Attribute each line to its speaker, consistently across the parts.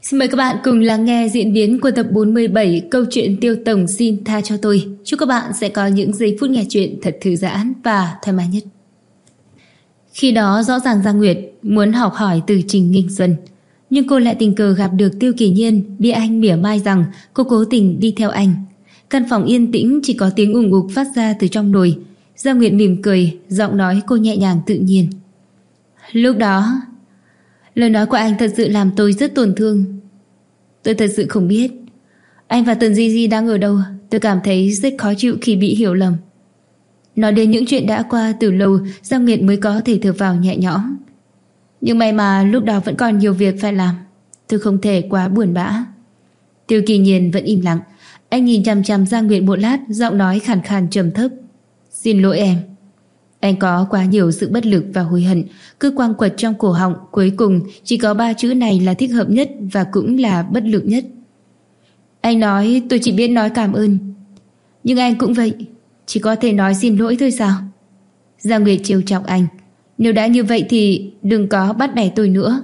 Speaker 1: Xin mời các bạn cùng lắng nghe diễn biến của tập 47 câu chuyện Tiêu Tổng xin tha cho tôi. Chúc các bạn sẽ có những giây phút nghe chuyện thật thư giãn và thoải mái nhất. Khi đó rõ ràng Giang Nguyệt muốn học hỏi từ Trình Nghinh Xuân, nhưng cô lại tình cờ gặp được Tiêu Kỳ Nhiên, bị anh mỉa mai rằng cô cố tình đi theo anh. Căn phòng yên tĩnh chỉ có tiếng ùng ục phát ra từ trong nồi. Giang Nguyệt mỉm cười, giọng nói cô nhẹ nhàng tự nhiên. Lúc đó, lời nói của anh thật sự làm tôi rất tổn thương. Tôi thật sự không biết anh và Tần Di Di đang ở đâu. Tôi cảm thấy rất khó chịu khi bị hiểu lầm. Nói đến những chuyện đã qua từ lâu, Giang Nguyệt mới có thể thở phào nhẹ nhõm. Nhưng may mà lúc đó vẫn còn nhiều việc phải làm. Tôi không thể quá buồn bã. Tiêu Kỳ Nhiên vẫn im lặng. Anh nhìn chằm chằm Giang Nguyệt một lát, giọng nói khàn khàn trầm thấp. Xin lỗi em. Anh có quá nhiều sự bất lực và hối hận cứ quăng quật trong cổ họng. Cuối cùng chỉ có 3 chữ này là thích hợp nhất và cũng là bất lực nhất. Anh nói tôi chỉ biết nói cảm ơn. Nhưng anh cũng vậy, chỉ có thể nói xin lỗi thôi sao? Giang Nguyệt trêu chọc anh. Nếu đã như vậy thì đừng có bắt bẻ tôi nữa.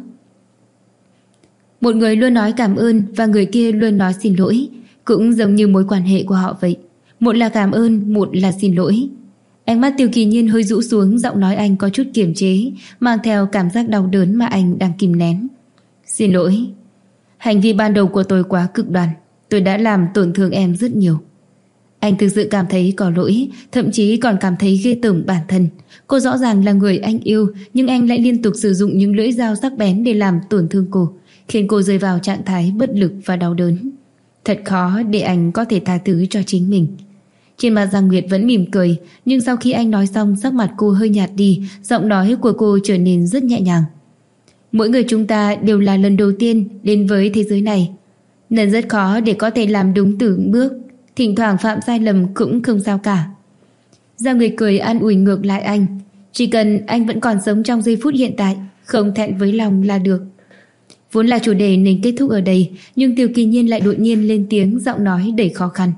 Speaker 1: Một người luôn nói cảm ơn và người kia luôn nói xin lỗi, cũng giống như mối quan hệ của họ vậy. Một là cảm ơn, một là xin lỗi. Ánh mắt Tiêu Kỳ Nhiên hơi rũ xuống, giọng nói anh có chút kiềm chế, mang theo cảm giác đau đớn mà anh đang kìm nén. Xin lỗi. Hành vi ban đầu của tôi quá cực đoan. Tôi đã làm tổn thương em rất nhiều. Anh thực sự cảm thấy có lỗi, thậm chí còn cảm thấy ghê tởm bản thân. Cô rõ ràng là người anh yêu, nhưng anh lại liên tục sử dụng những lưỡi dao sắc bén để làm tổn thương cô, khiến cô rơi vào trạng thái bất lực và đau đớn. Thật khó để anh có thể tha thứ cho chính mình. Trên mặt Giang Nguyệt vẫn mỉm cười, nhưng sau khi anh nói xong, sắc mặt cô hơi nhạt đi, giọng nói của cô trở nên rất nhẹ nhàng. Mỗi người chúng ta đều là lần đầu tiên đến với thế giới này, nên rất khó để có thể làm đúng từng bước. Thỉnh thoảng phạm sai lầm cũng không sao cả. Giang Nguyệt cười an ủi ngược lại anh. Chỉ cần anh vẫn còn sống trong giây phút hiện tại, không thẹn với lòng là được. Vốn là chủ đề nên kết thúc ở đây, nhưng Tiêu Kỳ Nhiên lại đột nhiên lên tiếng, giọng nói đầy khó khăn.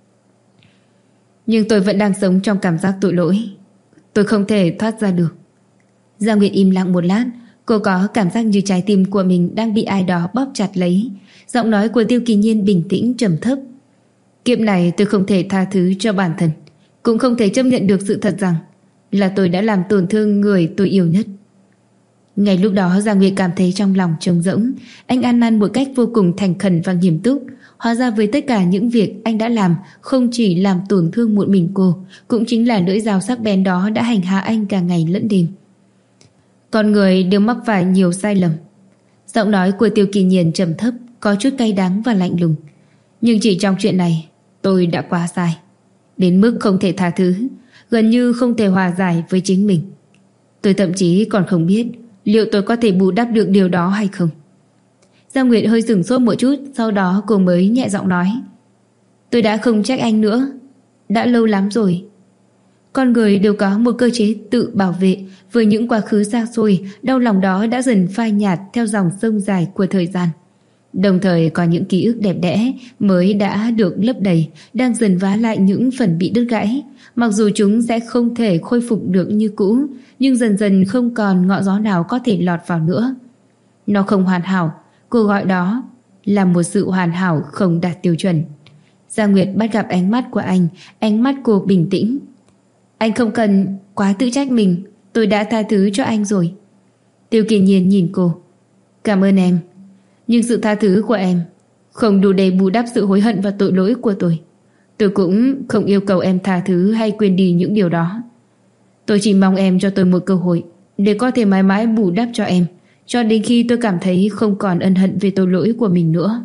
Speaker 1: Nhưng tôi vẫn đang sống trong cảm giác tội lỗi. Tôi không thể thoát ra được. Giang Nguyệt im lặng một lát. Cô có cảm giác như trái tim của mình đang bị ai đó bóp chặt lấy. Giọng nói của Tiêu Kỳ Nhiên bình tĩnh trầm thấp. Kiếp này tôi không thể tha thứ cho bản thân, cũng không thể chấp nhận được sự thật rằng là tôi đã làm tổn thương người tôi yêu nhất. Ngay lúc đó Giang Nguyệt cảm thấy trong lòng trống rỗng. Anh ăn năn một cách vô cùng thành khẩn và nghiêm túc. Hóa ra với tất cả những việc anh đã làm, không chỉ làm tổn thương một mình cô, cũng chính là lưỡi dao sắc bén đó đã hành hạ anh cả ngày lẫn đêm. Con người đều mắc phải nhiều sai lầm. Giọng nói của Tiêu Kỳ Nhiên trầm thấp, có chút cay đắng và lạnh lùng. Nhưng chỉ trong chuyện này, tôi đã quá sai, đến mức không thể tha thứ, gần như không thể hòa giải với chính mình. Tôi thậm chí còn không biết liệu tôi có thể bù đắp được điều đó hay không. Giang Nguyệt hơi sửng sốt một chút, sau đó cô mới nhẹ giọng nói. Tôi đã không trách anh nữa. Đã lâu lắm rồi. Con người đều có một cơ chế tự bảo vệ. Với những quá khứ xa xôi, đau lòng đó đã dần phai nhạt theo dòng sông dài của thời gian. Đồng thời có những ký ức đẹp đẽ mới đã được lấp đầy, đang dần vá lại những phần bị đứt gãy. Mặc dù chúng sẽ không thể khôi phục được như cũ, nhưng dần dần không còn ngọn gió nào có thể lọt vào nữa. Nó không hoàn hảo, cô gọi đó là một sự hoàn hảo không đạt tiêu chuẩn. Giang Nguyệt bắt gặp ánh mắt của anh, ánh mắt cô bình tĩnh. Anh không cần quá tự trách mình, tôi đã tha thứ cho anh rồi. Tiêu Kỳ Nhiên nhìn cô. Cảm ơn em, nhưng sự tha thứ của em không đủ để bù đắp sự hối hận và tội lỗi của tôi. Tôi cũng không yêu cầu em tha thứ hay quên đi những điều đó. Tôi chỉ mong em cho tôi một cơ hội để có thể mãi mãi bù đắp cho em, cho đến khi tôi cảm thấy không còn ân hận về tội lỗi của mình nữa.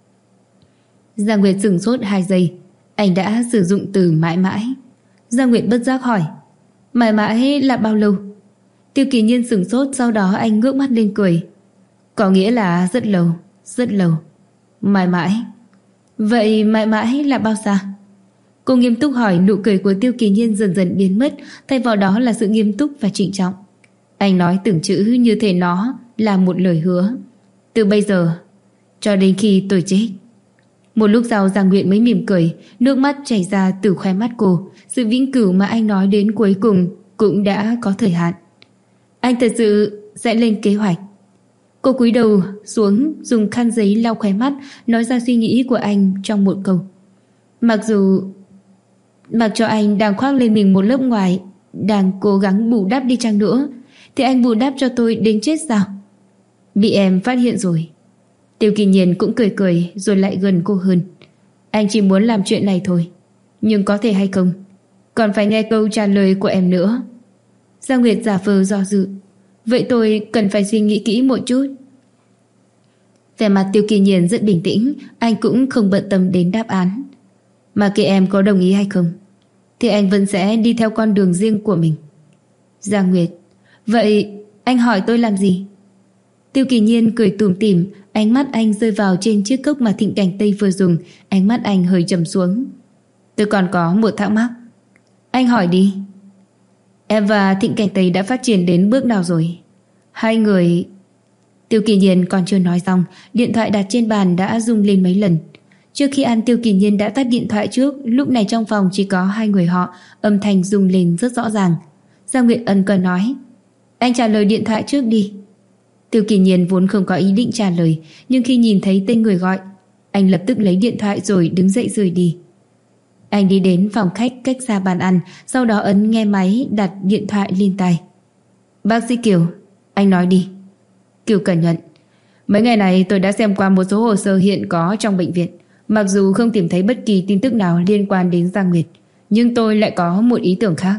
Speaker 1: Giang Nguyệt sửng sốt 2 giây. Anh đã sử dụng từ mãi mãi. Giang Nguyệt bất giác hỏi, mãi mãi là bao lâu? Tiêu Kỳ Nhiên sửng sốt, sau đó anh ngước mắt lên cười. Có nghĩa là rất lâu, rất lâu. Mãi mãi. Vậy mãi mãi là bao xa? Cô nghiêm túc hỏi. Nụ cười của Tiêu Kỳ Nhiên dần dần biến mất, thay vào đó là sự nghiêm túc và trịnh trọng. Anh nói từng chữ như thể nó là một lời hứa. Từ bây giờ cho đến khi tôi chết. Một lúc sau Giang Nguyệt mới mỉm cười, nước mắt chảy ra từ khóe mắt cô. Sự vĩnh cửu mà anh nói đến cuối cùng cũng đã có thời hạn. Anh thật sự sẽ lên kế hoạch. Cô cúi đầu xuống, dùng khăn giấy lau khóe mắt, nói ra suy nghĩ của anh trong một câu. Mặc cho anh đang khoác lên mình một lớp ngoài, đang cố gắng bù đắp đi chăng nữa, thì anh bù đắp cho tôi đến chết sao? Bị em phát hiện rồi. Tiêu Kỳ Nhiên cũng cười cười rồi lại gần cô hơn. Anh chỉ muốn làm chuyện này thôi, nhưng có thể hay không, còn phải nghe câu trả lời của em nữa. Giang Nguyệt giả vờ do dự. Vậy tôi cần phải suy nghĩ kỹ một chút. Vẻ mặt Tiêu Kỳ Nhiên rất bình tĩnh, anh cũng không bận tâm đến đáp án. Mà kệ em có đồng ý hay không, thì anh vẫn sẽ đi theo con đường riêng của mình. Giang Nguyệt, vậy anh hỏi tôi làm gì? Tiêu Kỳ Nhiên cười tủm tỉm, ánh mắt anh rơi vào trên chiếc cốc mà Thịnh Cảnh Tây vừa dùng, ánh mắt anh hơi trầm xuống. Tôi còn có một thắc mắc. Anh hỏi đi. Em và Thịnh Cảnh Tây đã phát triển đến bước nào rồi? Hai người... Tiêu Kỳ Nhiên còn chưa nói xong, điện thoại đặt trên bàn đã rung lên mấy lần. Trước khi ăn, Tiêu Kỳ Nhiên đã tắt điện thoại trước. Lúc này trong phòng chỉ có hai người họ, âm thanh rung lên rất rõ ràng. Giang Nguyệt ân cần nói, anh trả lời điện thoại trước đi. Tiêu Kỳ Nhiên vốn không có ý định trả lời, nhưng khi nhìn thấy tên người gọi, anh lập tức lấy điện thoại rồi đứng dậy rời đi. Anh đi đến phòng khách cách xa bàn ăn, sau đó ấn nghe máy, đặt điện thoại lên tai. Bác sĩ Kiều, anh nói đi. Kiều cẩn nhận. Mấy ngày này tôi đã xem qua một số hồ sơ hiện có trong bệnh viện. Mặc dù không tìm thấy bất kỳ tin tức nào liên quan đến Giang Nguyệt, nhưng tôi lại có một ý tưởng khác.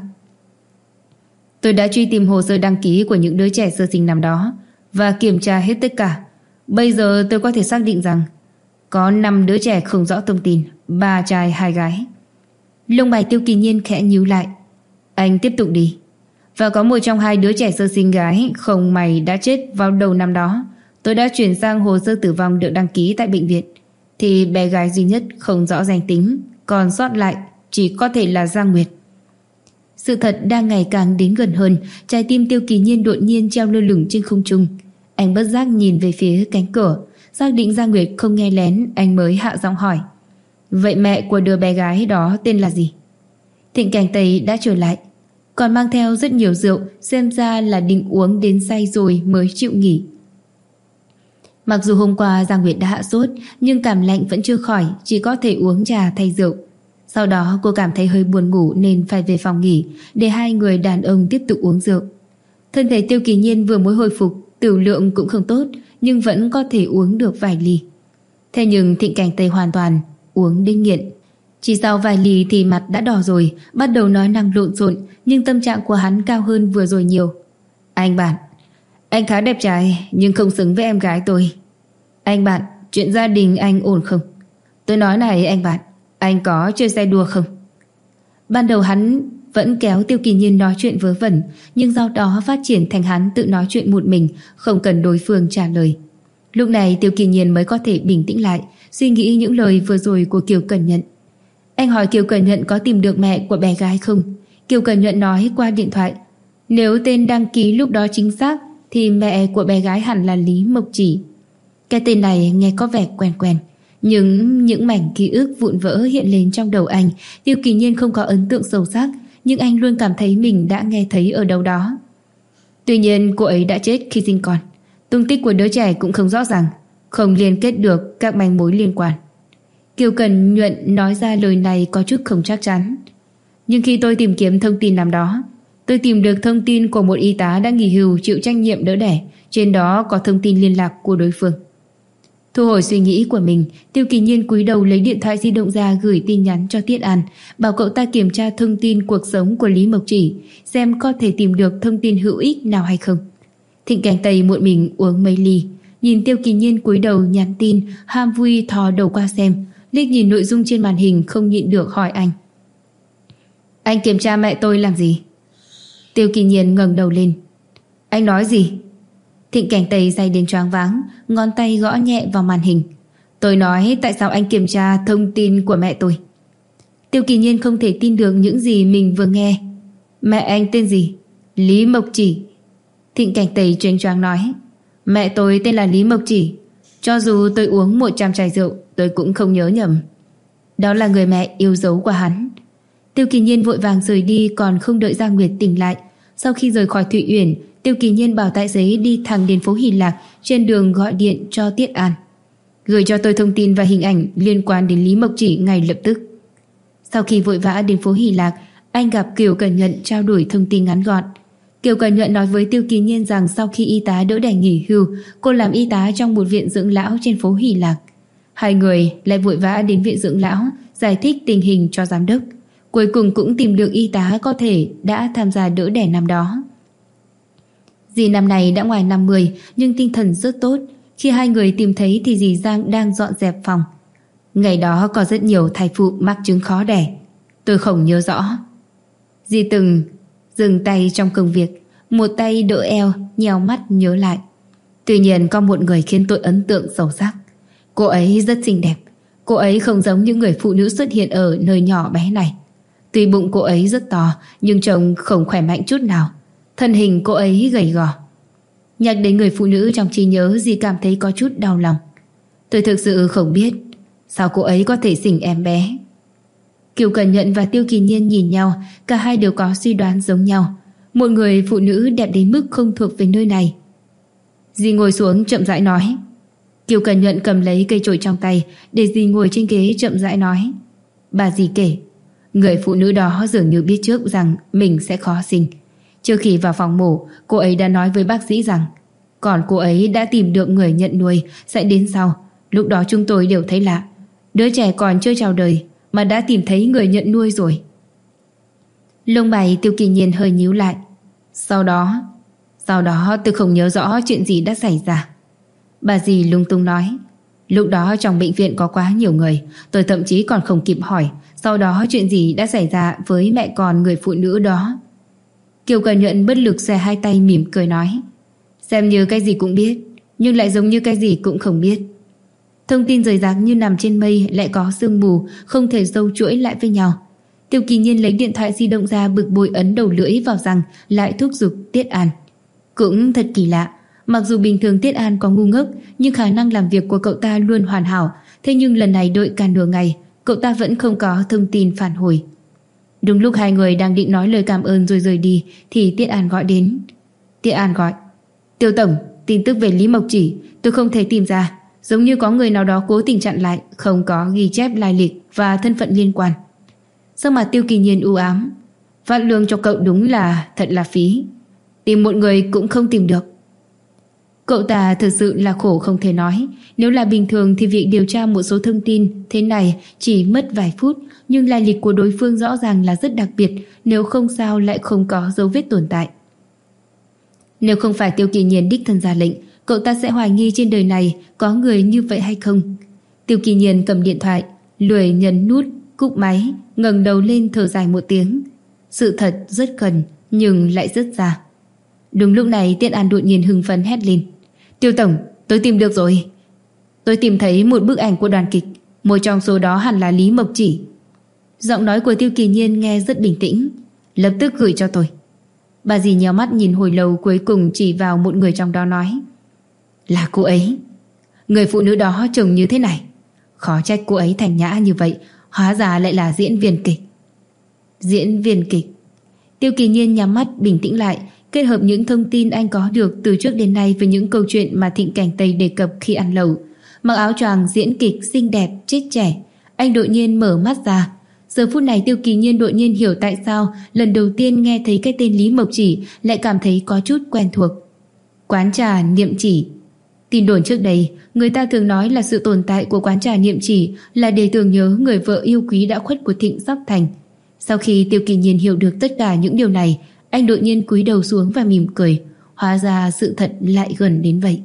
Speaker 1: Tôi đã truy tìm hồ sơ đăng ký của những đứa trẻ sơ sinh năm đó và kiểm tra hết tất cả. Bây giờ tôi có thể xác định rằng có 5 đứa trẻ không rõ thông tin, 3 trai 2 gái. Lông mày Tiêu Kỳ Nhiên khẽ nhíu lại. Anh tiếp tục đi. Và có một trong 2 đứa trẻ sơ sinh gái không may đã chết vào đầu năm đó. Tôi đã chuyển sang hồ sơ tử vong được đăng ký tại bệnh viện, thì bé gái duy nhất không rõ danh tính, còn sót lại chỉ có thể là Giang Nguyệt. Sự thật đang ngày càng đến gần hơn. Trái tim Tiêu Kỳ Nhiên đột nhiên treo lơ lửng trên không trung. Anh bất giác nhìn về phía cánh cửa, xác định Giang Nguyệt không nghe lén, anh mới hạ giọng hỏi. Vậy mẹ của đứa bé gái đó tên là gì? Thịnh Cảnh Tây đã trở lại, còn mang theo rất nhiều rượu, xem ra là định uống đến say rồi mới chịu nghỉ. Mặc dù hôm qua Giang Nguyệt đã hạ sốt, nhưng cảm lạnh vẫn chưa khỏi, chỉ có thể uống trà thay rượu. Sau đó cô cảm thấy hơi buồn ngủ nên phải về phòng nghỉ, để hai người đàn ông tiếp tục uống rượu. Thân thể Tiêu Kỳ Nhiên vừa mới hồi phục, tửu lượng cũng không tốt, nhưng vẫn có thể uống được vài ly. Thế nhưng Thịnh Cảnh Tây hoàn toàn uống đến nghiện. Chỉ sau vài ly thì mặt đã đỏ rồi, bắt đầu nói năng lộn xộn, nhưng tâm trạng của hắn cao hơn vừa rồi nhiều. Anh bạn, anh khá đẹp trai nhưng không xứng với em gái tôi. Anh bạn, chuyện gia đình anh ổn không? Tôi nói này anh bạn, anh có chơi xe đua không? Ban đầu hắn vẫn kéo Tiêu Kỳ Nhiên nói chuyện vớ vẩn, nhưng sau đó phát triển thành hắn tự nói chuyện một mình, không cần đối phương trả lời. Lúc này Tiêu Kỳ Nhiên mới có thể bình tĩnh lại, suy nghĩ những lời vừa rồi của Kiều Cẩn Nhận. Anh hỏi Kiều Cẩn Nhận có tìm được mẹ của bé gái không? Kiều Cẩn Nhận nói qua điện thoại, nếu tên đăng ký lúc đó chính xác thì mẹ của bé gái hẳn là Lý Mộc Chỉ. Cái tên này nghe có vẻ quen quen, nhưng những mảnh ký ức vụn vỡ hiện lên trong đầu anh. Tiêu Kỳ Nhiên không có ấn tượng sâu sắc, nhưng anh luôn cảm thấy mình đã nghe thấy ở đâu đó. Tuy nhiên cô ấy đã chết khi sinh con, tung tích của đứa trẻ cũng không rõ ràng, không liên kết được các manh mối liên quan. Kiều Cẩn Nhuận nói ra lời này có chút không chắc chắn. Nhưng khi tôi tìm kiếm thông tin năm đó, tôi tìm được thông tin của một y tá đã nghỉ hưu chịu trách nhiệm đỡ đẻ, trên đó có thông tin liên lạc của đối phương. Thu hồi suy nghĩ của mình, Tiêu Kỳ Nhiên cúi đầu lấy điện thoại di động ra gửi tin nhắn cho Tiết An, bảo cậu ta kiểm tra thông tin cuộc sống của Lý Mộc Chỉ, xem có thể tìm được thông tin hữu ích nào hay không. Thịnh Cảnh Tây một mình uống mấy ly, nhìn Tiêu Kỳ Nhiên cúi đầu nhắn tin, ham vui thò đầu qua xem, liếc nhìn nội dung trên màn hình không nhịn được hỏi anh. Anh kiểm tra mẹ tôi làm gì? Tiêu Kỳ Nhiên ngẩng đầu lên. Anh nói gì? Thịnh Cảnh Tây day đến choáng váng, ngón tay gõ nhẹ vào màn hình. Tôi nói tại sao anh kiểm tra thông tin của mẹ tôi? Tiêu Kỳ Nhiên không thể tin được những gì mình vừa nghe. Mẹ anh tên gì? Lý Mộc Chỉ. Thịnh Cảnh Tây choáng choáng nói. Mẹ tôi tên là Lý Mộc Chỉ. Cho dù tôi uống 100 chai rượu, tôi cũng không nhớ nhầm. Đó là người mẹ yêu dấu của hắn. Tiêu Kỳ Nhiên vội vàng rời đi, còn không đợi Giang Nguyệt tỉnh lại. Sau khi rời khỏi Thụy Uyển, Tiêu Kỳ Nhiên bảo tài xế đi thẳng đến phố Hy Lạc, trên đường gọi điện cho Tiết An. Gửi cho tôi thông tin và hình ảnh liên quan đến Lý Mộc Chỉ ngay lập tức. Sau khi vội vã đến phố Hy Lạc, anh gặp Kiều Cẩn Nhuận trao đổi thông tin ngắn gọn. Kiều Cẩn Nhuận nói với Tiêu Kỳ Nhiên rằng sau khi y tá đỡ đẻ nghỉ hưu, cô làm y tá trong một viện dưỡng lão trên phố Hy Lạc. Hai người lại vội vã đến viện dưỡng lão, giải thích tình hình cho giám đốc. Cuối cùng cũng tìm được y tá có thể đã tham gia đỡ đẻ năm đó. Dì năm này đã ngoài 50 nhưng tinh thần rất tốt. Khi hai người tìm thấy thì dì Giang đang dọn dẹp phòng. Ngày đó có rất nhiều thai phụ mắc chứng khó đẻ. Tôi không nhớ rõ. Dì từng dừng tay trong công việc, một tay đỡ eo, nheo mắt nhớ lại. Tuy nhiên có một người khiến tôi ấn tượng sâu sắc. Cô ấy rất xinh đẹp. Cô ấy không giống những người phụ nữ xuất hiện ở nơi nhỏ bé này. Tuy bụng cô ấy rất to nhưng trông không khỏe mạnh chút nào. Thân hình cô ấy gầy gò. Nhắc đến người phụ nữ trong trí nhớ, dì cảm thấy có chút đau lòng. Tôi thực sự không biết sao cô ấy có thể sinh em bé. Kiều Cẩn Nhuận và Tiêu Kỳ Nhiên nhìn nhau, cả hai đều có suy đoán giống nhau. Một người phụ nữ đẹp đến mức không thuộc về nơi này. Dì ngồi xuống chậm rãi nói. Kiều Cẩn Nhuận cầm lấy cây chổi trong tay để dì ngồi trên ghế chậm rãi nói. Bà dì kể, người phụ nữ đó dường như biết trước rằng mình sẽ khó sinh. Trước khi vào phòng mổ, cô ấy đã nói với bác sĩ rằng còn cô ấy đã tìm được người nhận nuôi sẽ đến sau. Lúc đó chúng tôi đều thấy lạ. Đứa trẻ còn chưa chào đời mà đã tìm thấy người nhận nuôi rồi. Lông mày Tiêu Kỳ Nhiên hơi nhíu lại. Sau đó tôi không nhớ rõ chuyện gì đã xảy ra. Bà dì lung tung nói. Lúc đó trong bệnh viện có quá nhiều người, tôi thậm chí còn không kịp hỏi sau đó chuyện gì đã xảy ra với mẹ con người phụ nữ đó. Kiều Cẩn Nhuận bất lực xòe hai tay mỉm cười nói. Xem như cái gì cũng biết, nhưng lại giống như cái gì cũng không biết. Thông tin rời rạc như nằm trên mây, lại có sương mù, không thể dâu chuỗi lại với nhau. Tiêu Kỳ Nhiên lấy điện thoại di động ra, bực bội ấn đầu lưỡi vào răng, lại thúc giục Tiết An. Cũng thật kỳ lạ, mặc dù bình thường Tiết An có ngu ngốc, nhưng khả năng làm việc của cậu ta luôn hoàn hảo. Thế nhưng lần này đợi cả nửa ngày, cậu ta vẫn không có thông tin phản hồi. Đúng lúc hai người đang định nói lời cảm ơn rồi rời đi thì Tiết An gọi đến. Tiết An gọi. Tiêu tổng, tin tức về Lý Mộc Chỉ tôi không thể tìm ra. Giống như có người nào đó cố tình chặn lại, không có ghi chép lai lịch và thân phận liên quan. Sắc mặt Tiêu Kỳ Nhiên u ám. Phát lương cho cậu đúng là thật là phí. Tìm một người cũng không tìm được. Cậu ta thực sự là khổ không thể nói. Nếu là bình thường thì việc điều tra một số thông tin thế này chỉ mất vài phút, nhưng lai lịch của đối phương rõ ràng là rất đặc biệt, nếu không sao lại không có dấu vết tồn tại. Nếu không phải Tiêu Kỳ Nhiên đích thân ra lệnh, cậu ta sẽ hoài nghi trên đời này có người như vậy hay không. Tiêu Kỳ Nhiên cầm điện thoại, lười nhấn nút cúp máy, ngẩng đầu lên thở dài một tiếng. Sự thật rất gần nhưng lại rất xa. Đúng lúc này Tiết An đột nhiên hưng phấn hét lên. Tiêu tổng, tôi tìm được rồi. Tôi tìm thấy một bức ảnh của đoàn kịch, một trong số đó hẳn là Lý Mộc Chỉ. Giọng nói của Tiêu Kỳ Nhiên nghe rất bình tĩnh. Lập tức gửi cho tôi. Bà dì nhéo mắt nhìn hồi lâu, cuối cùng chỉ vào một người trong đó nói. Là cô ấy. Người phụ nữ đó trông như thế này. Khó trách cô ấy thành nhã như vậy, hóa ra lại là diễn viên kịch. Diễn viên kịch. Tiêu Kỳ Nhiên nhắm mắt bình tĩnh lại, kết hợp những thông tin anh có được từ trước đến nay với những câu chuyện mà Thịnh Cảnh Tây đề cập khi ăn lẩu. Mặc áo choàng diễn kịch xinh đẹp, chết trẻ. Anh đột nhiên mở mắt ra. Giờ phút này Tiêu Kỳ Nhiên đột nhiên hiểu tại sao lần đầu tiên nghe thấy cái tên Lý Mộc Chỉ lại cảm thấy có chút quen thuộc. Quán trà Niệm Chỉ. Tin đồn trước đây, người ta thường nói là sự tồn tại của quán trà Niệm Chỉ là để tưởng nhớ người vợ yêu quý đã khuất của Thịnh Sóc Thành. Sau khi Tiêu Kỳ Nhiên hiểu được tất cả những điều này, anh đột nhiên cúi đầu xuống và mỉm cười. Hóa ra sự thật lại gần đến vậy.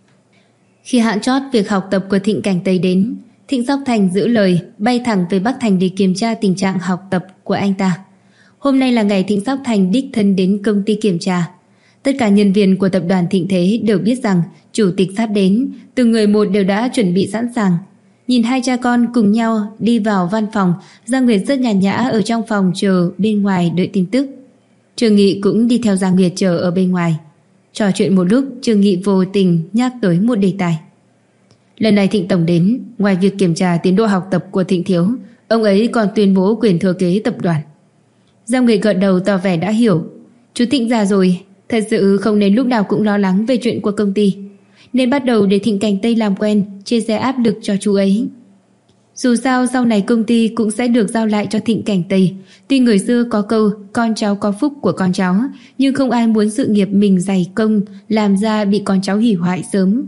Speaker 1: Khi hạn chót việc học tập của Thịnh Cảnh Tây đến, Thịnh Sóc Thành giữ lời, bay thẳng về Bắc Thành để kiểm tra tình trạng học tập của anh ta. Hôm nay là ngày Thịnh Sóc Thành đích thân đến công ty kiểm tra. Tất cả nhân viên của tập đoàn Thịnh Thế đều biết rằng chủ tịch sắp đến, từng người một đều đã chuẩn bị sẵn sàng. Nhìn hai cha con cùng nhau đi vào văn phòng, Giang Nguyệt rất nhàn nhã ở trong phòng chờ bên ngoài đợi tin tức. Trương Nghị cũng đi theo Giang Nguyệt chờ ở bên ngoài. Trò chuyện một lúc, Trương Nghị vô tình nhắc tới một đề tài. Lần này Thịnh Tổng đến, ngoài việc kiểm tra tiến độ học tập của Thịnh Thiếu, ông ấy còn tuyên bố quyền thừa kế tập đoàn. Giang Nguyệt gật đầu tỏ vẻ đã hiểu. Chú Thịnh già rồi, Thật sự không nên lúc nào cũng lo lắng về chuyện của công ty, nên bắt đầu để Thịnh Cảnh Tây làm quen, chia sẻ áp lực cho chú ấy. Dù sao sau này công ty cũng sẽ được giao lại cho Thịnh Cảnh Tây. Tuy người xưa có câu con cháu có phúc của con cháu, nhưng không ai muốn sự nghiệp mình dày công làm ra bị con cháu hủy hoại sớm,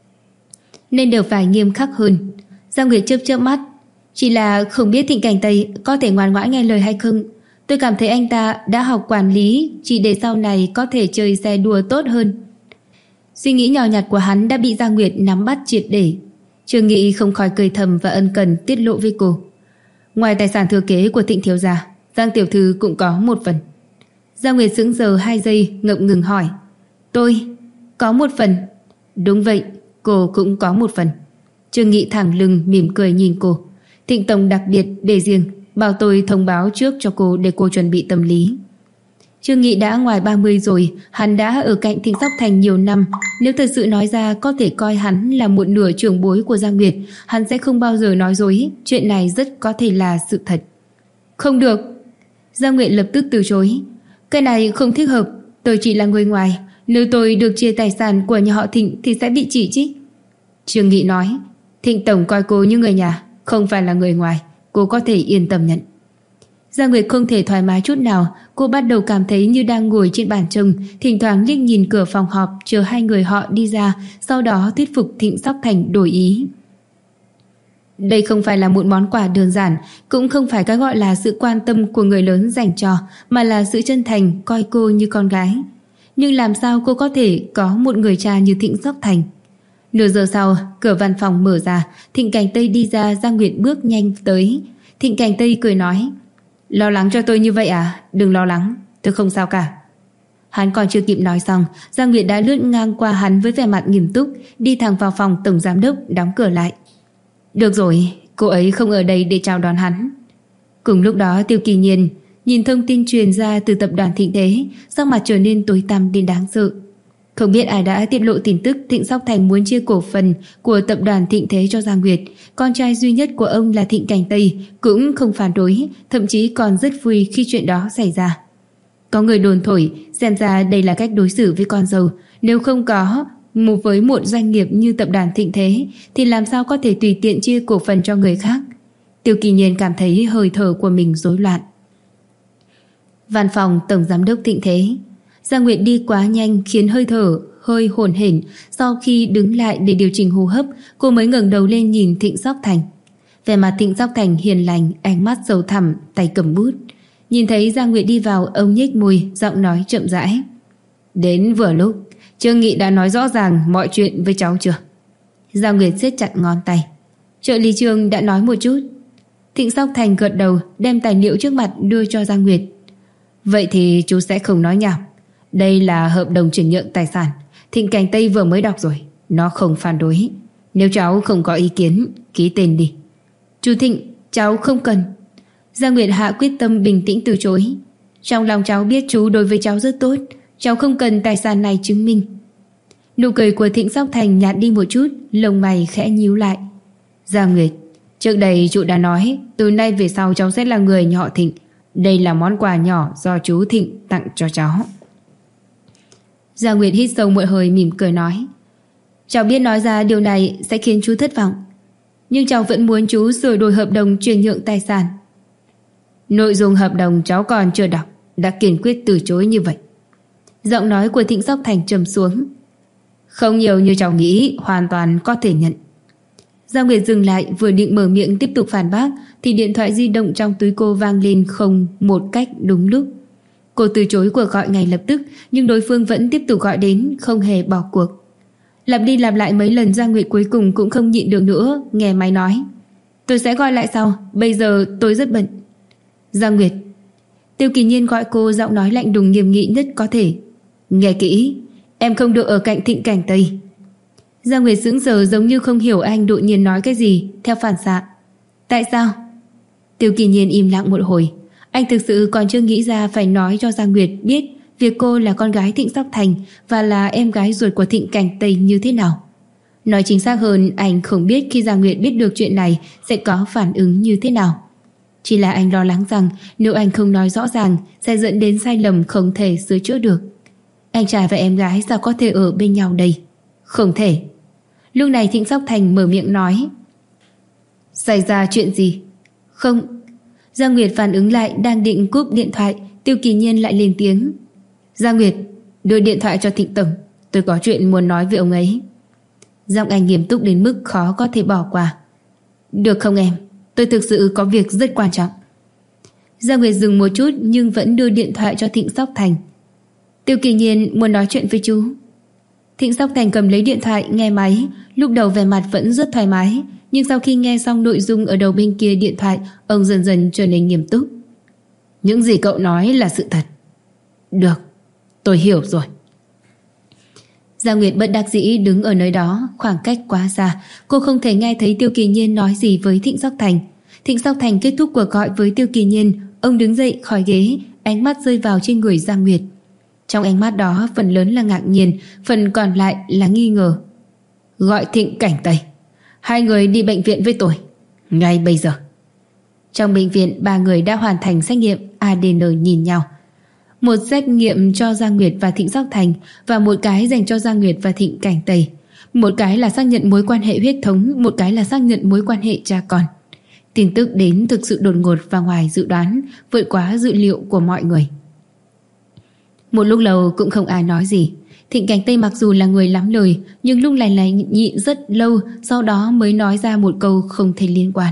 Speaker 1: nên đều phải nghiêm khắc hơn. Giang Nguyệt chớp chớp mắt. Chỉ là không biết Thịnh Cảnh Tây có thể ngoan ngoãn nghe lời hay không. Tôi cảm thấy anh ta đã học quản lý chỉ để sau này có thể chơi xe đua tốt hơn. Suy nghĩ nhỏ nhặt của hắn đã bị Giang Nguyệt nắm bắt triệt để. Trương Nghị không khỏi cười thầm và ân cần tiết lộ với cô. Ngoài tài sản thừa kế của Thịnh thiếu gia, Giang tiểu thư cũng có một phần. Giang Nguyệt sững sờ 2 giây, ngậm ngừng hỏi. Tôi có một phần? Đúng vậy, cô cũng có một phần. Trương Nghị thẳng lưng mỉm cười nhìn cô. Thịnh tổng đặc biệt để riêng, bảo tôi thông báo trước cho cô để cô chuẩn bị tâm lý. Trương Nghị đã ngoài 30 rồi, hắn đã ở cạnh Thịnh Sóc Thành nhiều năm. Nếu thật sự nói ra có thể coi hắn là một nửa trưởng bối của Giang Nguyệt, hắn sẽ không bao giờ nói dối. Chuyện này rất có thể là sự thật. Không được. Giang Nguyệt lập tức từ chối. Cái này không thích hợp, tôi chỉ là người ngoài. Nếu tôi được chia tài sản của nhà họ Thịnh thì sẽ bị chỉ trích. Trương Nghị nói. Thịnh tổng coi cô như người nhà, không phải là người ngoài. Cô có thể yên tâm nhận. Giang Nguyệt không thể thoải mái chút nào. Cô bắt đầu cảm thấy như đang ngồi trên bàn trông, thỉnh thoảng liếc nhìn cửa phòng họp chờ hai người họ đi ra, sau đó thuyết phục Thịnh Sóc Thành đổi ý. Đây không phải là một món quà đơn giản, cũng không phải cái gọi là sự quan tâm của người lớn dành cho, mà là sự chân thành coi cô như con gái. Nhưng làm sao cô có thể có một người cha như Thịnh Sóc Thành? Nửa giờ sau, cửa văn phòng mở ra, Thịnh Cảnh Tây đi ra. Giang Nguyệt bước nhanh tới. Thịnh Cảnh Tây cười nói. Lo lắng cho tôi như vậy à? Đừng lo lắng, tôi không sao cả. Hắn còn chưa kịp nói xong, Giang Nguyệt đã lướt ngang qua hắn với vẻ mặt nghiêm túc, đi thẳng vào phòng tổng giám đốc, đóng cửa lại. Được rồi, cô ấy không ở đây để chào đón hắn. Cùng lúc đó Tiêu Kỳ Nhiên nhìn thông tin truyền ra từ tập đoàn Thịnh Thế, sắc mặt trở nên tối tăm đến đáng sợ. Không biết ai đã tiết lộ tin tức Thịnh Sóc Thành muốn chia cổ phần của tập đoàn Thịnh Thế cho Giang Nguyệt. Con trai duy nhất của ông là Thịnh Cảnh Tây cũng không phản đối, thậm chí còn rất vui khi chuyện đó xảy ra. Có người đồn thổi xem ra đây là cách đối xử với con dâu. Nếu không có với một doanh nghiệp như tập đoàn Thịnh Thế thì làm sao có thể tùy tiện chia cổ phần cho người khác. Tiêu Kỳ Nhiên cảm thấy hơi thở của mình rối loạn. Văn phòng tổng giám đốc Thịnh Thế. Giang Nguyệt đi quá nhanh khiến hơi thở hơi hổn hển. Sau khi đứng lại để điều chỉnh hô hấp, cô mới ngẩng đầu lên nhìn Thịnh Sóc Thành. Vẻ mặt Thịnh Sóc Thành hiền lành, ánh mắt sâu thẳm, tay cầm bút. Nhìn thấy Giang Nguyệt đi vào, ông nhếch môi, giọng nói chậm rãi. Đến vừa lúc, Trương Nghị đã nói rõ ràng mọi chuyện với cháu chưa? Giang Nguyệt siết chặt ngón tay. Trợ lý Trương đã nói một chút. Thịnh Sóc Thành gật đầu, đem tài liệu trước mặt đưa cho Giang Nguyệt. Vậy thì chú sẽ không nói nhảm. Đây là hợp đồng chuyển nhượng tài sản, Thịnh Cảnh Tây vừa mới đọc rồi, nó không phản đối. Nếu cháu không có ý kiến, ký tên đi. Chú Thịnh, cháu không cần. Giang Nguyệt hạ quyết tâm bình tĩnh từ chối. Trong lòng cháu biết chú đối với cháu rất tốt, cháu không cần tài sản này chứng minh. Nụ cười của Thịnh Sóc Thành nhạt đi một chút, lông mày khẽ nhíu lại. Giang Nguyệt, trước đây chú đã nói từ nay về sau cháu sẽ là người nhà họ Thịnh. Đây là món quà nhỏ do chú Thịnh tặng cho cháu. Giang Nguyệt hít sâu một hơi, mỉm cười nói. Cháu biết nói ra điều này sẽ khiến chú thất vọng, nhưng cháu vẫn muốn chú sửa đổi hợp đồng chuyển nhượng tài sản. Nội dung hợp đồng cháu còn chưa đọc, đã kiên quyết từ chối như vậy. Giọng nói của Thịnh Sóc Thành trầm xuống. Không nhiều như cháu nghĩ, hoàn toàn có thể nhận. Giang Nguyệt dừng lại, vừa định mở miệng tiếp tục phản bác thì điện thoại di động trong túi cô vang lên không một cách đúng lúc. Cô từ chối cuộc gọi ngay lập tức, nhưng đối phương vẫn tiếp tục gọi đến, không hề bỏ cuộc. Lặp đi lặp lại mấy lần, Giang Nguyệt cuối cùng cũng không nhịn được nữa, nghe máy nói. Tôi sẽ gọi lại sau, bây giờ tôi rất bận. Giang Nguyệt. Tiêu Kỳ Nhiên gọi cô, giọng nói lạnh lùng nghiêm nghị nhất có thể. Nghe kỹ, em không được ở cạnh Thịnh Cảnh Tây. Giang Nguyệt sững sờ, giống như không hiểu anh đột nhiên nói cái gì, theo phản xạ. Tại sao? Tiêu Kỳ Nhiên im lặng một hồi. Anh thực sự còn chưa nghĩ ra phải nói cho Giang Nguyệt biết việc cô là con gái Thịnh Sóc Thành và là em gái ruột của Thịnh Cảnh Tây như thế nào. Nói chính xác hơn, anh không biết khi Giang Nguyệt biết được chuyện này sẽ có phản ứng như thế nào. Chỉ là anh lo lắng rằng nếu anh không nói rõ ràng sẽ dẫn đến sai lầm không thể sửa chữa được. Anh trai và em gái sao có thể ở bên nhau đây? Không thể. Lúc này Thịnh Sóc Thành mở miệng nói. Xảy ra chuyện gì? Không. Giang Nguyệt phản ứng lại, đang định cúp điện thoại, Tiêu Kỳ Nhiên lại lên tiếng. Giang Nguyệt, đưa điện thoại cho Thịnh tổng, tôi có chuyện muốn nói với ông ấy. Giọng anh nghiêm túc đến mức khó có thể bỏ qua. Được không em? Tôi thực sự có việc rất quan trọng. Giang Nguyệt dừng một chút nhưng vẫn đưa điện thoại cho Thịnh Sóc Thành. Tiêu Kỳ Nhiên muốn nói chuyện với chú. Thịnh Sóc Thành cầm lấy điện thoại nghe máy. Lúc đầu vẻ mặt vẫn rất thoải mái, nhưng sau khi nghe xong nội dung ở đầu bên kia điện thoại, ông dần dần trở nên nghiêm túc. Những gì cậu nói là sự thật. Được, tôi hiểu rồi. Giang Nguyệt bất đắc dĩ đứng ở nơi đó, khoảng cách quá xa, cô không thể nghe thấy Tiêu Kỳ Nhiên nói gì với Thịnh Sóc Thành. Thịnh Sóc Thành kết thúc cuộc gọi với Tiêu Kỳ Nhiên, ông đứng dậy khỏi ghế, ánh mắt rơi vào trên người Giang Nguyệt. Trong ánh mắt đó phần lớn là ngạc nhiên, phần còn lại là nghi ngờ. Gọi Thịnh Cảnh Tây, hai người đi bệnh viện với tôi ngay bây giờ. Trong bệnh viện, ba người đã hoàn thành xét nghiệm ADN nhìn nhau. Một xét nghiệm cho Giang Nguyệt và Thịnh Sóc Thành, và một cái dành cho Giang Nguyệt và Thịnh Cảnh Tây. Một cái là xác nhận mối quan hệ huyết thống, một cái là xác nhận mối quan hệ cha con. Tin tức đến thực sự đột ngột và ngoài dự đoán, vượt quá dự liệu của mọi người. Một lúc lâu cũng không ai nói gì. Thịnh Cảnh Tây mặc dù là người lắm lời, nhưng lúc này lại nhịn rất lâu, sau đó mới nói ra một câu không thể liên quan.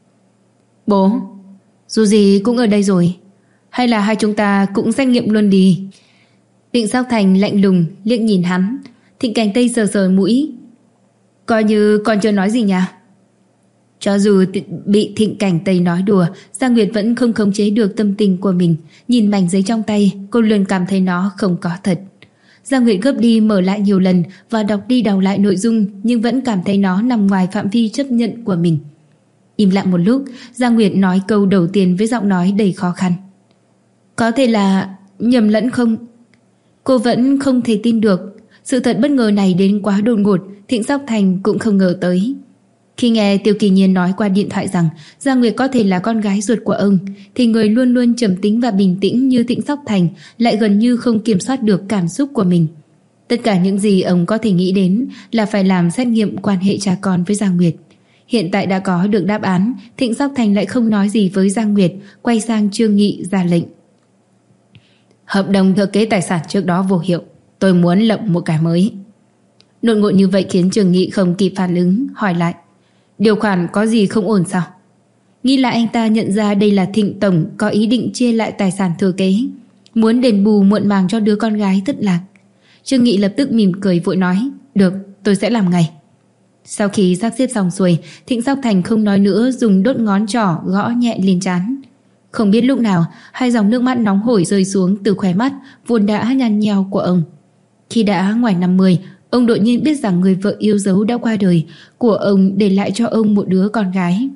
Speaker 1: Bố, dù gì cũng ở đây rồi, hay là hai chúng ta cũng xét nghiệm luôn đi. Thịnh Sóc Thành lạnh lùng liếc nhìn hắn. Thịnh Cảnh Tây sờ sờ mũi. Coi như con chưa nói gì nha. Cho dù bị Thịnh Cảnh Tây nói đùa, Giang Nguyệt vẫn không khống chế được tâm tình của mình. Nhìn mảnh giấy trong tay, cô luôn cảm thấy nó không có thật. Giang Nguyệt gấp đi mở lại nhiều lần và đọc đi đọc lại nội dung, nhưng vẫn cảm thấy nó nằm ngoài phạm vi chấp nhận của mình. Im lặng một lúc, Giang Nguyệt nói câu đầu tiên với giọng nói đầy khó khăn. Có thể là nhầm lẫn không? Cô vẫn không thể tin được. Sự thật bất ngờ này đến quá đột ngột, Thịnh Sóc Thành cũng không ngờ tới. Khi nghe Tiêu Kỳ Nhiên nói qua điện thoại rằng Giang Nguyệt có thể là con gái ruột của ông, thì người luôn luôn trầm tĩnh và bình tĩnh như Thịnh Sóc Thành lại gần như không kiểm soát được cảm xúc của mình. Tất cả những gì ông có thể nghĩ đến là phải làm xét nghiệm quan hệ cha con với Giang Nguyệt. Hiện tại đã có được đáp án, Thịnh Sóc Thành lại không nói gì với Giang Nguyệt, quay sang Trương Nghị ra lệnh. Hợp đồng thừa kế tài sản trước đó vô hiệu, tôi muốn lập một cái mới. Đột ngột như vậy khiến Trương Nghị không kịp phản ứng, hỏi lại. Điều khoản có gì không ổn sao? Nghĩ lại anh ta nhận ra đây là Thịnh tổng có ý định chia lại tài sản thừa kế, muốn đền bù muộn màng cho đứa con gái thất lạc. Trương Nghị lập tức mỉm cười vội nói. Được, tôi sẽ làm ngay. Sau khi sắp xếp xong xuôi, Thịnh Sóc Thành không nói nữa, dùng đốt ngón trỏ gõ nhẹ lên trán. Không biết lúc nào, hai dòng nước mắt nóng hổi rơi xuống từ khóe mắt vốn đã nhăn nheo của ông. Khi đã ngoài 50, ông đột nhiên biết rằng người vợ yêu dấu đã qua đời của ông, để lại cho ông một đứa con gái.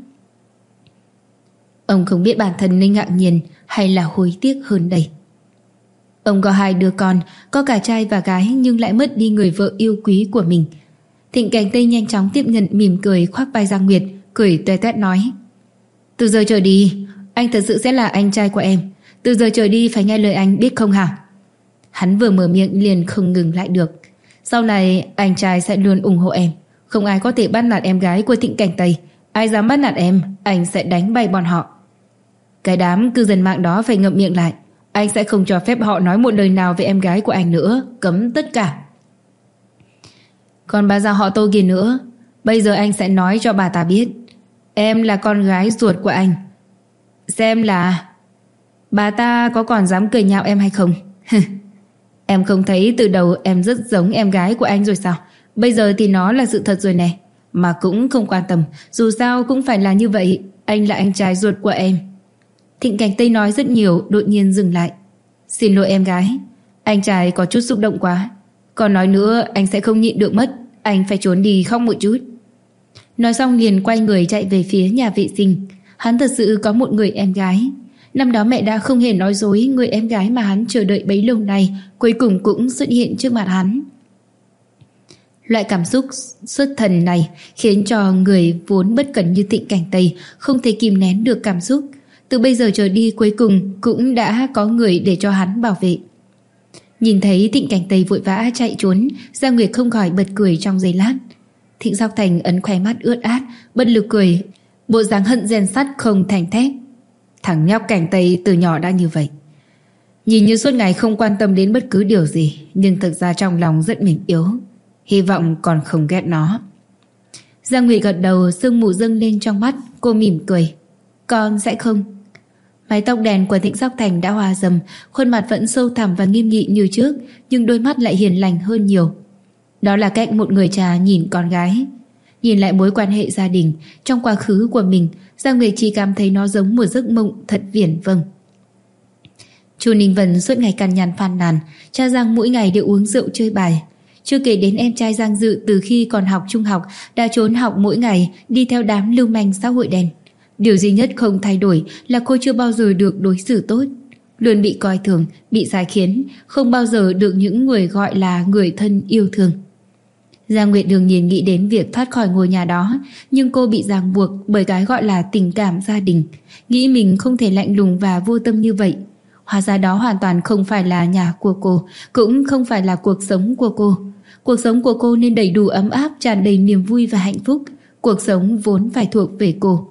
Speaker 1: Ông không biết bản thân nên ngạc nhiên hay là hối tiếc hơn đây. Ông có hai đứa con, có cả trai và gái, nhưng lại mất đi người vợ yêu quý của mình. Thịnh Cảnh Tây nhanh chóng tiếp nhận, mỉm cười khoác vai Giang Nguyệt, cười toe toét nói. Từ giờ trở đi, anh thật sự sẽ là anh trai của em. Từ giờ trở đi phải nghe lời anh, biết không hả? Hắn vừa mở miệng liền không ngừng lại được. Sau này anh trai sẽ luôn ủng hộ em. Không ai có thể bắt nạt em gái của Thịnh Cảnh Tây. Ai dám bắt nạt em, anh sẽ đánh bay bọn họ. Cái đám cư dân mạng đó phải ngậm miệng lại. Anh sẽ không cho phép họ nói một lời nào về em gái của anh nữa. Cấm tất cả. Còn bà già họ Tô kia nữa, bây giờ anh sẽ nói cho bà ta biết em là con gái ruột của anh. Xem là bà ta có còn dám cười nhạo em hay không. Em không thấy từ đầu em rất giống em gái của anh rồi sao? Bây giờ thì nó là sự thật rồi nè. Mà cũng không quan tâm, dù sao cũng phải là như vậy. Anh là anh trai ruột của em. Thịnh Cảnh Tây nói rất nhiều, đột nhiên dừng lại. Xin lỗi em gái, anh trai có chút xúc động quá. Còn nói nữa anh sẽ không nhịn được mất. Anh phải trốn đi khóc một chút. Nói xong liền quay người chạy về phía nhà vệ sinh. Hắn thật sự có một người em gái. Năm đó mẹ đã không hề nói dối, người em gái mà hắn chờ đợi bấy lâu nay cuối cùng cũng xuất hiện trước mặt hắn. Loại cảm xúc xuất thần này khiến cho người vốn bất cẩn như Thịnh Cảnh Tây không thể kìm nén được cảm xúc. Từ bây giờ trở đi cuối cùng cũng đã có người để cho hắn bảo vệ. Nhìn thấy Thịnh Cảnh Tây vội vã chạy trốn, Giang Nguyệt không khỏi bật cười trong giây lát. Thịnh Sóc Thành ấn khóe mắt ướt át, bất lực cười, bộ dáng hận rèn sắt không thành thép. Thằng nhóc Cảnh Tây từ nhỏ đã như vậy, nhìn như suốt ngày không quan tâm đến bất cứ điều gì, nhưng thực ra trong lòng rất mềm yếu. Hy vọng còn không ghét nó. Giang Nguyệt gật đầu, sương mù dâng lên trong mắt. Cô mỉm cười. Con sẽ không. Mái tóc đen của Thịnh Sóc Thành đã hoa râm, khuôn mặt vẫn sâu thẳm và nghiêm nghị như trước, nhưng đôi mắt lại hiền lành hơn nhiều. Đó là cách một người cha nhìn con gái. Nhìn lại mối quan hệ gia đình trong quá khứ của mình, Giang Nguyệt chỉ cảm thấy nó giống một giấc mộng thật viển vông. Chu Ninh Vân suốt ngày cằn nhằn phàn nàn, cha Giang mỗi ngày đều uống rượu chơi bài. Chưa kể đến em trai Giang Dự từ khi còn học trung học đã trốn học mỗi ngày, đi theo đám lưu manh xã hội đen. Điều duy nhất không thay đổi là cô chưa bao giờ được đối xử tốt, luôn bị coi thường, bị sai khiến, không bao giờ được những người gọi là người thân yêu thương. Giang Nguyệt đương nhiên nghĩ đến việc thoát khỏi ngôi nhà đó, nhưng cô bị ràng buộc bởi cái gọi là tình cảm gia đình, nghĩ mình không thể lạnh lùng và vô tâm như vậy. Hóa ra đó hoàn toàn không phải là nhà của cô, cũng không phải là cuộc sống của cô. Cuộc sống của cô nên đầy đủ ấm áp, tràn đầy niềm vui và hạnh phúc. Cuộc sống vốn phải thuộc về cô.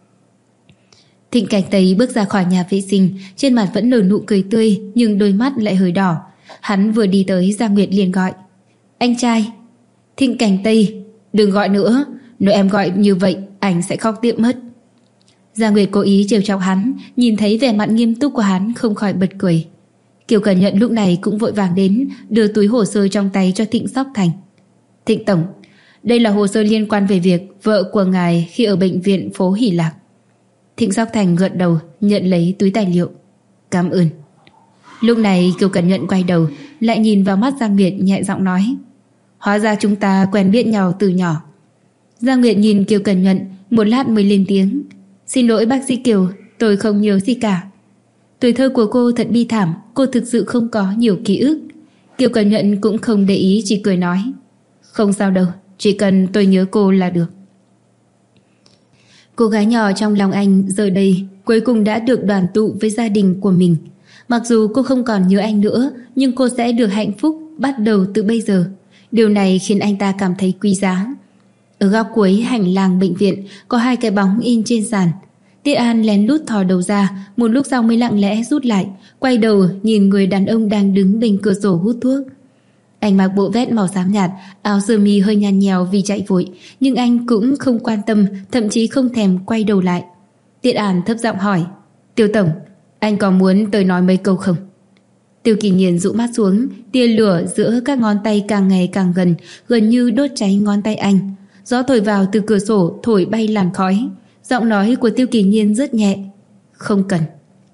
Speaker 1: Thịnh Cảnh Tây bước ra khỏi nhà vệ sinh, trên mặt vẫn nở nụ cười tươi, nhưng đôi mắt lại hơi đỏ. Hắn vừa đi tới, Giang Nguyệt liền gọi. Anh trai. Thịnh Cảnh Tây, đừng gọi nữa, nếu em gọi như vậy anh sẽ khóc tiếp mất. Giang Nguyệt cố ý trêu chọc hắn, nhìn thấy vẻ mặt nghiêm túc của hắn không khỏi bật cười. Kiều Cẩn Nhận lúc này cũng vội vàng đến, đưa túi hồ sơ trong tay cho Thịnh Sóc Thành. Thịnh tổng, đây là hồ sơ liên quan về việc vợ của ngài khi ở bệnh viện phố Hỷ Lạc. Thịnh Sóc Thành gật đầu, nhận lấy túi tài liệu. Cảm ơn. Lúc này Kiều Cẩn Nhận quay đầu, lại nhìn vào mắt Giang Nguyệt, nhẹ giọng nói. Hóa ra chúng ta quen biết nhau từ nhỏ. Giang Nguyệt nhìn Kiều Cẩn Nhận, một lát mới lên tiếng. Xin lỗi bác sĩ Kiều, tôi không nhớ gì cả. Tuổi thơ của cô thật bi thảm, cô thực sự không có nhiều ký ức. Kiều Cẩn Nhận cũng không để ý, chỉ cười nói. Không sao đâu, chỉ cần tôi nhớ cô là được. Cô gái nhỏ trong lòng anh giờ đây cuối cùng đã được đoàn tụ với gia đình của mình. Mặc dù cô không còn nhớ anh nữa, nhưng cô sẽ được hạnh phúc bắt đầu từ bây giờ. Điều này khiến anh ta cảm thấy quý giá. Ở góc cuối hành lang bệnh viện có hai cái bóng in trên sàn. Tiết An lén lút thò đầu ra, một lúc sau mới lặng lẽ rút lại, quay đầu nhìn người đàn ông đang đứng bên cửa sổ hút thuốc. Anh mặc bộ vest màu xám nhạt, áo sơ mi hơi nhăn nhèo vì chạy vội, nhưng anh cũng không quan tâm, thậm chí không thèm quay đầu lại. Tiết An thấp giọng hỏi. Tiêu tổng, anh có muốn tôi nói mấy câu không? Tiêu Kỳ Nhiên dụ mắt xuống, tia lửa giữa các ngón tay càng ngày càng gần như đốt cháy ngón tay anh. Gió thổi vào từ cửa sổ thổi bay làn khói. Giọng nói của Tiêu Kỳ Nhiên rất nhẹ. Không cần.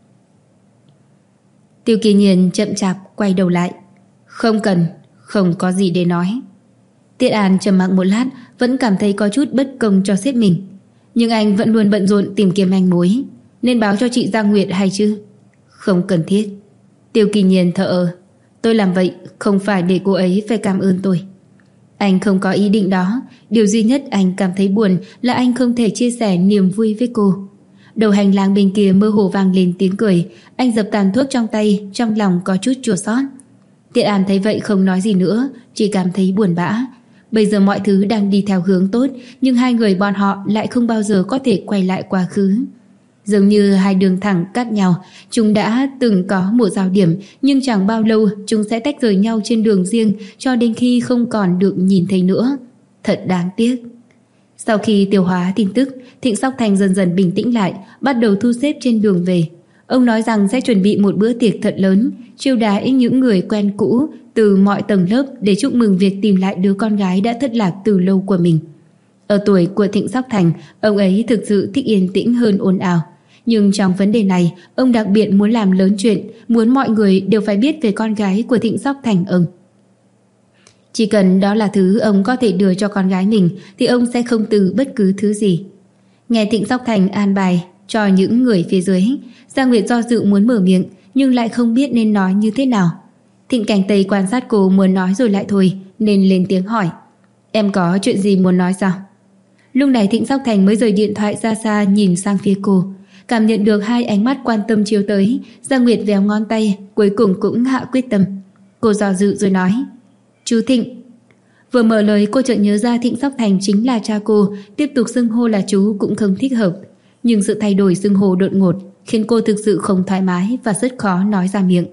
Speaker 1: Tiêu Kỳ Nhiên chậm chạp quay đầu lại. Không cần, không có gì để nói. Tiết An trầm mặc một lát, vẫn cảm thấy có chút bất công cho sếp mình. Nhưng anh vẫn luôn bận rộn tìm kiếm manh mối. Nên báo cho chị Giang Nguyệt hay chứ? Không cần thiết. Tiêu Kỳ Nhiên thở ơ. Tôi làm vậy không phải để cô ấy phải cảm ơn tôi. Anh không có ý định đó. Điều duy nhất anh cảm thấy buồn là anh không thể chia sẻ niềm vui với cô. Đầu hành lang bên kia mơ hồ vang lên tiếng cười. Anh dập tàn thuốc trong tay, trong lòng có chút chua xót. Tiết An thấy vậy không nói gì nữa, chỉ cảm thấy buồn bã. Bây giờ mọi thứ đang đi theo hướng tốt, nhưng hai người bọn họ lại không bao giờ có thể quay lại quá khứ. Giống như hai đường thẳng cắt nhau, chúng đã từng có một giao điểm, nhưng chẳng bao lâu chúng sẽ tách rời nhau trên đường riêng cho đến khi không còn được nhìn thấy nữa. Thật đáng tiếc. Sau khi tiêu hóa tin tức, Thịnh Sóc Thành dần dần bình tĩnh lại, bắt đầu thu xếp trên đường về. Ông nói rằng sẽ chuẩn bị một bữa tiệc thật lớn, chiêu đãi những người quen cũ từ mọi tầng lớp để chúc mừng việc tìm lại đứa con gái đã thất lạc từ lâu của mình. Ở tuổi của Thịnh Sóc Thành, ông ấy thực sự thích yên tĩnh hơn ồn ào. Nhưng trong vấn đề này, ông đặc biệt muốn làm lớn chuyện, muốn mọi người đều phải biết về con gái của Thịnh Sóc Thành ông. Chỉ cần đó là thứ ông có thể đưa cho con gái mình thì ông sẽ không từ bất cứ thứ gì. Nghe Thịnh Sóc Thành an bài cho những người phía dưới, Giang Nguyệt do dự muốn mở miệng nhưng lại không biết nên nói như thế nào. Thịnh Cảnh Tây quan sát cô muốn nói rồi lại thôi, nên lên tiếng hỏi. Em có chuyện gì muốn nói sao? Lúc này Thịnh Sóc Thành mới rời điện thoại ra xa nhìn sang phía cô. Cảm nhận được hai ánh mắt quan tâm chiếu tới, Giang Nguyệt véo ngón tay, cuối cùng cũng hạ quyết tâm. Cô do dự rồi nói: Chú Thịnh. Vừa mở lời cô chợt nhớ ra Thịnh Sóc Thành chính là cha cô, tiếp tục xưng hô là chú cũng không thích hợp. Nhưng sự thay đổi xưng hô đột ngột khiến cô thực sự không thoải mái và rất khó nói ra miệng.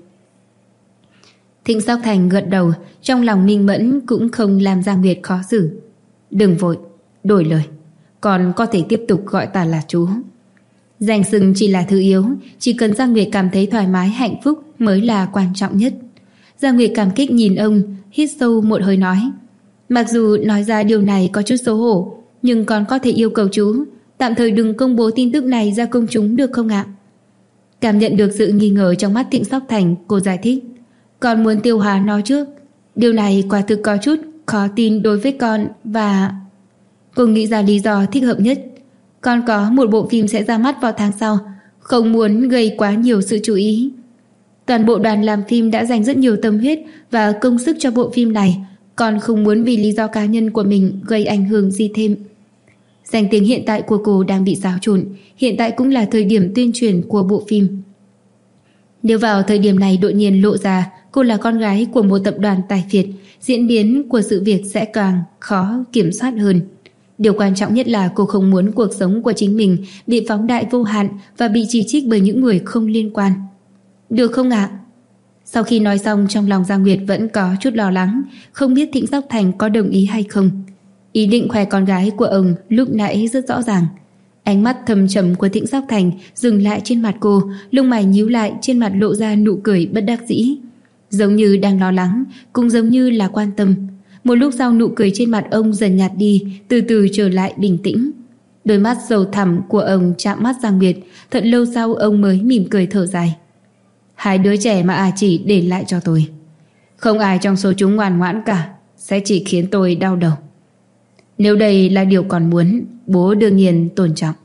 Speaker 1: Thịnh Sóc Thành gật đầu, trong lòng minh mẫn cũng không làm Giang Nguyệt khó xử. Đừng vội, đổi lời, còn có thể tiếp tục gọi ta là chú. Danh xưng chỉ là thứ yếu, chỉ cần Giang Nguyệt cảm thấy thoải mái hạnh phúc mới là quan trọng nhất. Giang Nguyệt cảm kích nhìn ông, hít sâu một hơi nói: Mặc dù nói ra điều này có chút xấu hổ, nhưng còn có thể yêu cầu chú tạm thời đừng công bố tin tức này ra công chúng được không ạ? Cảm nhận được sự nghi ngờ trong mắt Thịnh Sóc Thành, cô giải thích: Con muốn tiêu hóa nó trước. Điều này quả thực có chút khó tin đối với con và... Cô nghĩ ra lý do thích hợp nhất. Con có một bộ phim sẽ ra mắt vào tháng sau, không muốn gây quá nhiều sự chú ý. Toàn bộ đoàn làm phim đã dành rất nhiều tâm huyết và công sức cho bộ phim này. Con không muốn vì lý do cá nhân của mình gây ảnh hưởng gì thêm. Danh tiếng hiện tại của cô đang bị xáo trộn. Hiện tại cũng là thời điểm tuyên truyền của bộ phim. Nếu vào thời điểm này đột nhiên lộ ra cô là con gái của một tập đoàn tài phiệt, diễn biến của sự việc sẽ càng khó kiểm soát hơn. Điều quan trọng nhất là cô không muốn cuộc sống của chính mình bị phóng đại vô hạn và bị chỉ trích bởi những người không liên quan. Được không ạ? Sau khi nói xong, trong lòng Giang Nguyệt vẫn có chút lo lắng, không biết Thịnh Sóc Thành có đồng ý hay không. Ý định khoe con gái của ông lúc nãy rất rõ ràng. Ánh mắt thâm trầm của Thịnh Sóc Thành dừng lại trên mặt cô, lông mày nhíu lại, trên mặt lộ ra nụ cười bất đắc dĩ, giống như đang lo lắng, cũng giống như là quan tâm. Một lúc sau nụ cười trên mặt ông dần nhạt đi, từ từ trở lại bình tĩnh. Đôi mắt sâu thẳm của ông chạm mắt Giang Nguyệt, thật lâu sau ông mới mỉm cười thở dài. Hai đứa trẻ mà chỉ để lại cho tôi, không ai trong số chúng ngoan ngoãn cả, sẽ chỉ khiến tôi đau đầu. Nếu đây là điều con muốn, bố đương nhiên tôn trọng.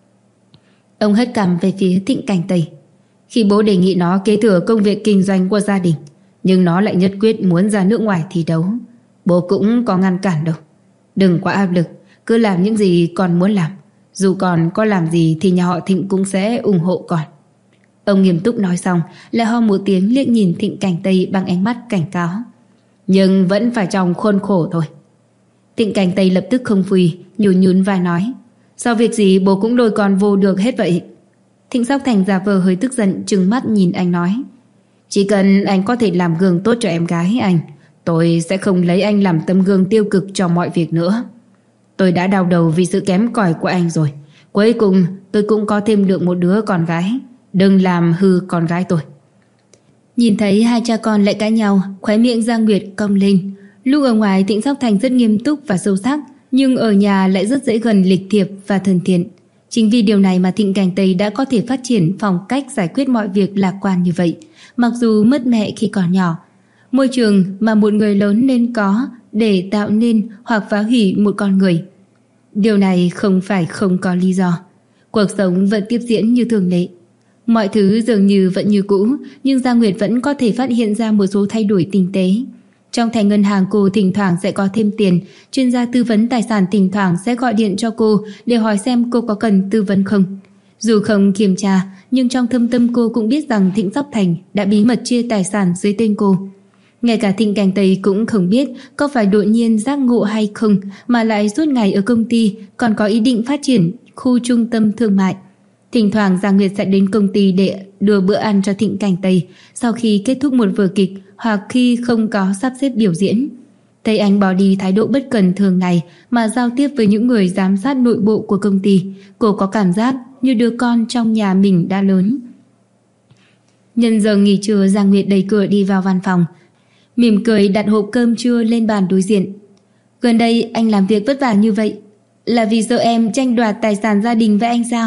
Speaker 1: Ông hất cằm về phía Thịnh Cảnh Tây. Khi bố đề nghị nó kế thừa công việc kinh doanh của gia đình, nhưng nó lại nhất quyết muốn ra nước ngoài thi đấu, bố cũng có ngăn cản đâu. Đừng quá áp lực, cứ làm những gì con muốn làm. Dù con có làm gì thì nhà họ Thịnh cũng sẽ ủng hộ con. Ông nghiêm túc nói xong, lại ho một tiếng liếc nhìn Thịnh Cảnh Tây bằng ánh mắt cảnh cáo. Nhưng vẫn phải trong khuôn khổ thôi. Thịnh Cảnh Tây lập tức không vui, nhún nhún vai nói: Sao việc gì bố cũng lôi con vô được hết vậy? Thịnh Sóc Thành giả vờ hơi tức giận, trừng mắt nhìn anh nói: Chỉ cần anh có thể làm gương tốt cho em gái anh, tôi sẽ không lấy anh làm tấm gương tiêu cực cho mọi việc nữa. Tôi đã đau đầu vì sự kém cỏi của anh rồi. Cuối cùng tôi cũng có thêm được một đứa con gái. Đừng làm hư con gái tôi. Nhìn thấy hai cha con lại cãi nhau, khóe miệng Giang Nguyệt cong lên. Lúc ở ngoài Thịnh Sóc Thành rất nghiêm túc và sâu sắc, nhưng ở nhà lại rất dễ gần, lịch thiệp và thân thiện. Chính vì điều này mà Thịnh Cảnh Tây đã có thể phát triển phong cách giải quyết mọi việc lạc quan như vậy, mặc dù mất mẹ khi còn nhỏ. Môi trường mà một người lớn nên có để tạo nên hoặc phá hủy một con người. Điều này không phải không có lý do. Cuộc sống vẫn tiếp diễn như thường lệ. Mọi thứ dường như vẫn như cũ, nhưng Giang Nguyệt vẫn có thể phát hiện ra một số thay đổi tinh tế. Trong thẻ ngân hàng cô thỉnh thoảng sẽ có thêm tiền, chuyên gia tư vấn tài sản thỉnh thoảng sẽ gọi điện cho cô để hỏi xem cô có cần tư vấn không. Dù không kiểm tra, nhưng trong thâm tâm cô cũng biết rằng Thịnh Sóc Thành đã bí mật chia tài sản dưới tên cô. Ngay cả Thịnh Cảnh Tây cũng không biết có phải đột nhiên giác ngộ hay không mà lại suốt ngày ở công ty, còn có ý định phát triển khu trung tâm thương mại. Thỉnh thoảng Giang Nguyệt sẽ đến công ty để đưa bữa ăn cho Thịnh Cảnh Tây sau khi kết thúc một vở kịch hoặc khi không có sắp xếp biểu diễn. Thấy anh bỏ đi thái độ bất cần thường ngày mà giao tiếp với những người giám sát nội bộ của công ty, cô có cảm giác như đứa con trong nhà mình đã lớn. Nhân giờ nghỉ trưa, Giang Nguyệt đẩy cửa đi vào văn phòng, mỉm cười đặt hộp cơm trưa lên bàn đối diện. Gần đây anh làm việc vất vả như vậy là vì sợ em tranh đoạt tài sản gia đình với anh sao?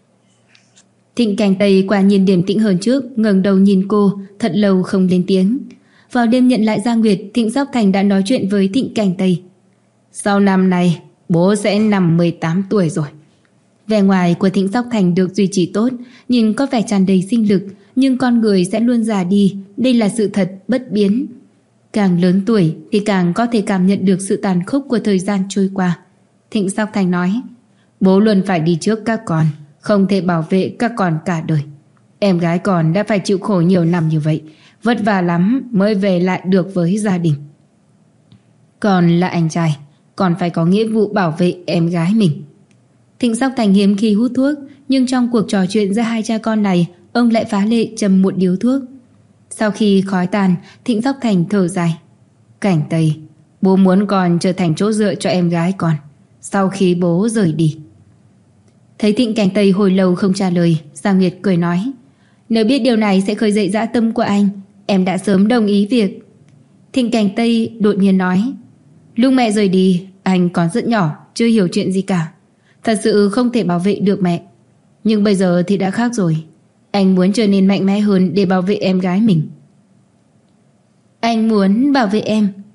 Speaker 1: Thịnh Cảnh Tây quả nhiên điềm tĩnh hơn trước, ngẩng đầu nhìn cô, thật lâu không lên tiếng. Vào đêm nhận lại Giang Nguyệt, Thịnh Sóc Thành đã nói chuyện với Thịnh Cảnh Tây. Sau năm này, bố sẽ năm 18 tuổi rồi. Vẻ ngoài của Thịnh Sóc Thành được duy trì tốt, nhìn có vẻ tràn đầy sinh lực, nhưng con người sẽ luôn già đi, đây là sự thật bất biến. Càng lớn tuổi thì càng có thể cảm nhận được sự tàn khốc của thời gian trôi qua. Thịnh Sóc Thành nói: Bố luôn phải đi trước các con, không thể bảo vệ các con cả đời. Em gái con đã phải chịu khổ nhiều năm như vậy, vất vả lắm mới về lại được với gia đình. Còn là anh trai, còn phải có nghĩa vụ bảo vệ em gái mình. Thịnh Sóc Thành hiếm khi hút thuốc, nhưng trong cuộc trò chuyện giữa hai cha con này, ông lại phá lệ châm một điếu thuốc. Sau khi khói tàn, Thịnh Sóc Thành thở dài. Cảnh Tây, bố muốn con trở thành chỗ dựa cho em gái con sau khi bố rời đi. Thấy Thịnh Cảnh Tây hồi lâu không trả lời, Giang Nguyệt cười nói, nếu biết điều này sẽ khơi dậy dã tâm của anh, em đã sớm đồng ý việc. Thịnh Cảnh Tây đột nhiên nói, lúc mẹ rời đi, anh còn rất nhỏ, chưa hiểu chuyện gì cả. Thật sự không thể bảo vệ được mẹ. Nhưng bây giờ thì đã khác rồi. Anh muốn trở nên mạnh mẽ hơn để bảo vệ em gái mình. Anh muốn bảo vệ em?